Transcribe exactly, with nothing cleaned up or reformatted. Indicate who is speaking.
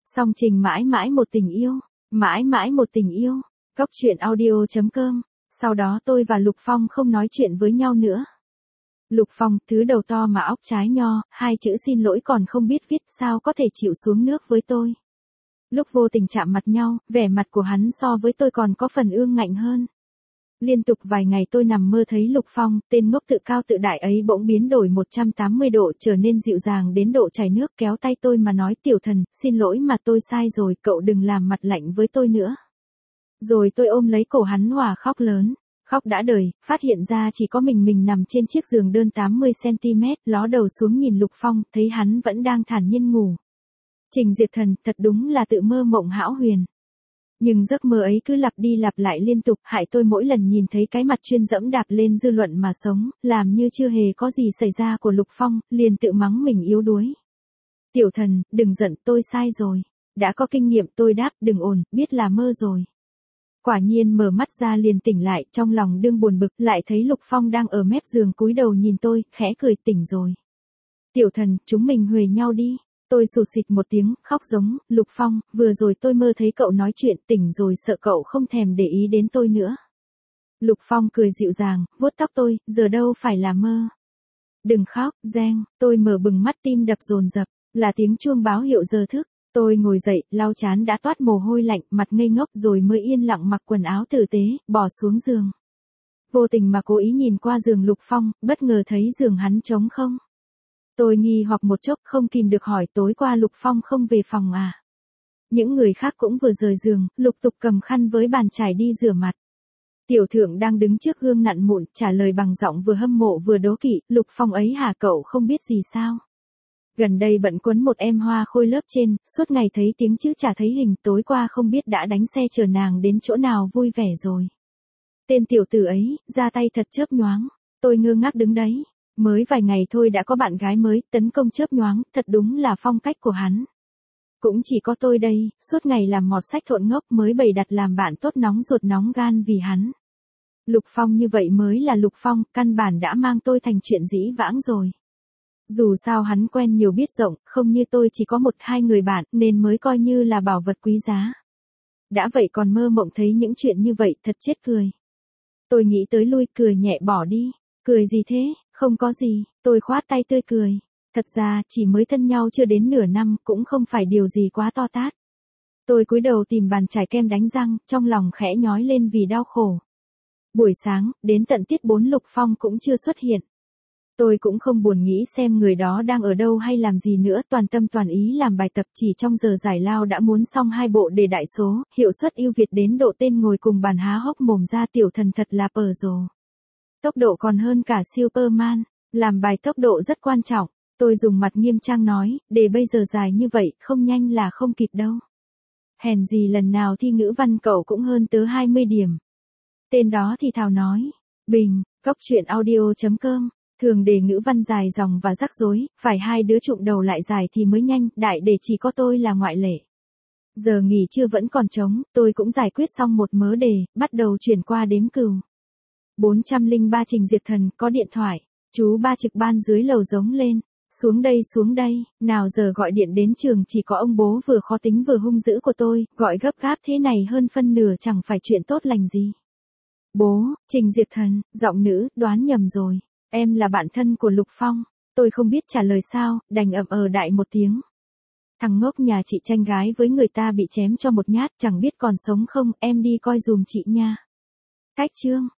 Speaker 1: Song trình mãi mãi một tình yêu, mãi mãi một tình yêu. Cốc truyện audio chấm com. Sau đó tôi và Lục Phong không nói chuyện với nhau nữa. Lục Phong, thứ đầu to mà óc trái nho, hai chữ xin lỗi còn không biết viết, sao có thể chịu xuống nước với tôi. Lúc vô tình chạm mặt nhau, vẻ mặt của hắn so với tôi còn có phần ương ngạnh hơn. Liên tục vài ngày tôi nằm mơ thấy Lục Phong, tên ngốc tự cao tự đại ấy bỗng biến đổi một trăm tám mươi độ, trở nên dịu dàng đến độ chảy nước, kéo tay tôi mà nói: "Tiểu Thần, xin lỗi mà tôi sai rồi, cậu đừng làm mặt lạnh với tôi nữa." Rồi tôi ôm lấy cổ hắn òa khóc lớn. Khóc đã đời, phát hiện ra chỉ có mình mình nằm trên chiếc giường đơn tám mươi xăng ti mét, ló đầu xuống nhìn Lục Phong, thấy hắn vẫn đang thản nhiên ngủ. Trình Diệt Thần, thật đúng là tự mơ mộng hão huyền. Nhưng giấc mơ ấy cứ lặp đi lặp lại liên tục, hại tôi mỗi lần nhìn thấy cái mặt chuyên dẫm đạp lên dư luận mà sống, làm như chưa hề có gì xảy ra của Lục Phong, liền tự mắng mình yếu đuối. "Tiểu Thần, đừng giận, tôi sai rồi." Đã có kinh nghiệm tôi đáp: "Đừng ồn, biết là mơ rồi." Quả nhiên mở mắt ra liền tỉnh lại, trong lòng đương buồn bực, lại thấy Lục Phong đang ở mép giường cúi đầu nhìn tôi, khẽ cười: "Tỉnh rồi. Tiểu Thần, chúng mình huề nhau đi." Tôi sụt sịt một tiếng, khóc giống: "Lục Phong, vừa rồi tôi mơ thấy cậu nói chuyện, tỉnh rồi sợ cậu không thèm để ý đến tôi nữa." Lục Phong cười dịu dàng, vuốt tóc tôi: "Giờ đâu phải là mơ. Đừng khóc, Giang." Tôi mở bừng mắt, tim đập dồn dập, là tiếng chuông báo hiệu giờ thức. Tôi ngồi dậy, lau trán đã toát mồ hôi lạnh, mặt ngây ngốc rồi mới yên lặng mặc quần áo tử tế, bỏ xuống giường. Vô tình mà cố ý nhìn qua giường Lục Phong, bất ngờ thấy giường hắn trống không. Tôi nghi hoặc một chốc, không kìm được hỏi: "Tối qua Lục Phong không về phòng à?" Những người khác cũng vừa rời giường, lục tục cầm khăn với bàn chải đi rửa mặt. Tiểu Thượng đang đứng trước gương nặn mụn, trả lời bằng giọng vừa hâm mộ vừa đố kỵ: "Lục Phong ấy hả, cậu không biết gì sao? Gần đây bận quấn một em hoa khôi lớp trên, suốt ngày thấy tiếng chứ chả thấy hình, tối qua không biết đã đánh xe chở nàng đến chỗ nào vui vẻ rồi." Tên tiểu tử ấy, ra tay thật chớp nhoáng. Tôi ngơ ngác đứng đấy. Mới vài ngày thôi đã có bạn gái mới, tấn công chớp nhoáng, thật đúng là phong cách của hắn. Cũng chỉ có tôi đây, suốt ngày làm mọt sách thộn ngốc mới bày đặt làm bạn tốt nóng ruột nóng gan vì hắn. Lục Phong như vậy mới là Lục Phong, căn bản đã mang tôi thành chuyện dĩ vãng rồi. Dù sao hắn quen nhiều biết rộng, không như tôi chỉ có một hai người bạn, nên mới coi như là bảo vật quý giá. Đã vậy còn mơ mộng thấy những chuyện như vậy, thật chết cười. Tôi nghĩ tới lui, cười nhẹ bỏ đi. "Cười gì thế?" "Không có gì." Tôi khoát tay tươi cười. Thật ra, chỉ mới thân nhau chưa đến nửa năm, cũng không phải điều gì quá to tát. Tôi cúi đầu tìm bàn chải kem đánh răng, trong lòng khẽ nhói lên vì đau khổ. Buổi sáng, đến tận tiết bốn Lục Phong cũng chưa xuất hiện. Tôi cũng không buồn nghĩ xem người đó đang ở đâu hay làm gì nữa, toàn tâm toàn ý làm bài tập, chỉ trong giờ giải lao đã muốn xong hai bộ đề đại số, hiệu suất ưu việt đến độ tên ngồi cùng bàn há hốc mồm ra: "Tiểu Thần thật là pờ rồ. Tốc độ còn hơn cả Superman." Làm bài tốc độ rất quan trọng. Tôi dùng mặt nghiêm trang nói: "Đề bây giờ dài như vậy, không nhanh là không kịp đâu. Hèn gì lần nào thi ngữ văn cậu cũng hơn tớ hai mươi điểm." Tên đó thì thào nói. Bình, cốc truyện audio chấm com. Thường đề ngữ văn dài dòng và rắc rối, phải hai đứa trụm đầu lại dài thì mới nhanh, đại đề chỉ có tôi là ngoại lệ. Giờ nghỉ trưa vẫn còn trống, tôi cũng giải quyết xong một mớ đề, bắt đầu chuyển qua đếm cừu. bốn trăm lẻ ba Trình Diệt Thần, có điện thoại. Chú ba trực ban dưới lầu giống lên: "Xuống đây, xuống đây." Nào giờ gọi điện đến trường chỉ có ông bố vừa khó tính vừa hung dữ của tôi, gọi gấp gáp thế này hơn phân nửa chẳng phải chuyện tốt lành gì. "Bố." "Trình Diệt Thần." Giọng nữ: "Đoán nhầm rồi. Em là bạn thân của Lục Phong." Tôi không biết trả lời sao, đành ậm ờ đại một tiếng. "Thằng ngốc nhà chị tranh gái với người ta bị chém cho một nhát, chẳng biết còn sống không, em đi coi giùm chị nha." Cách chương.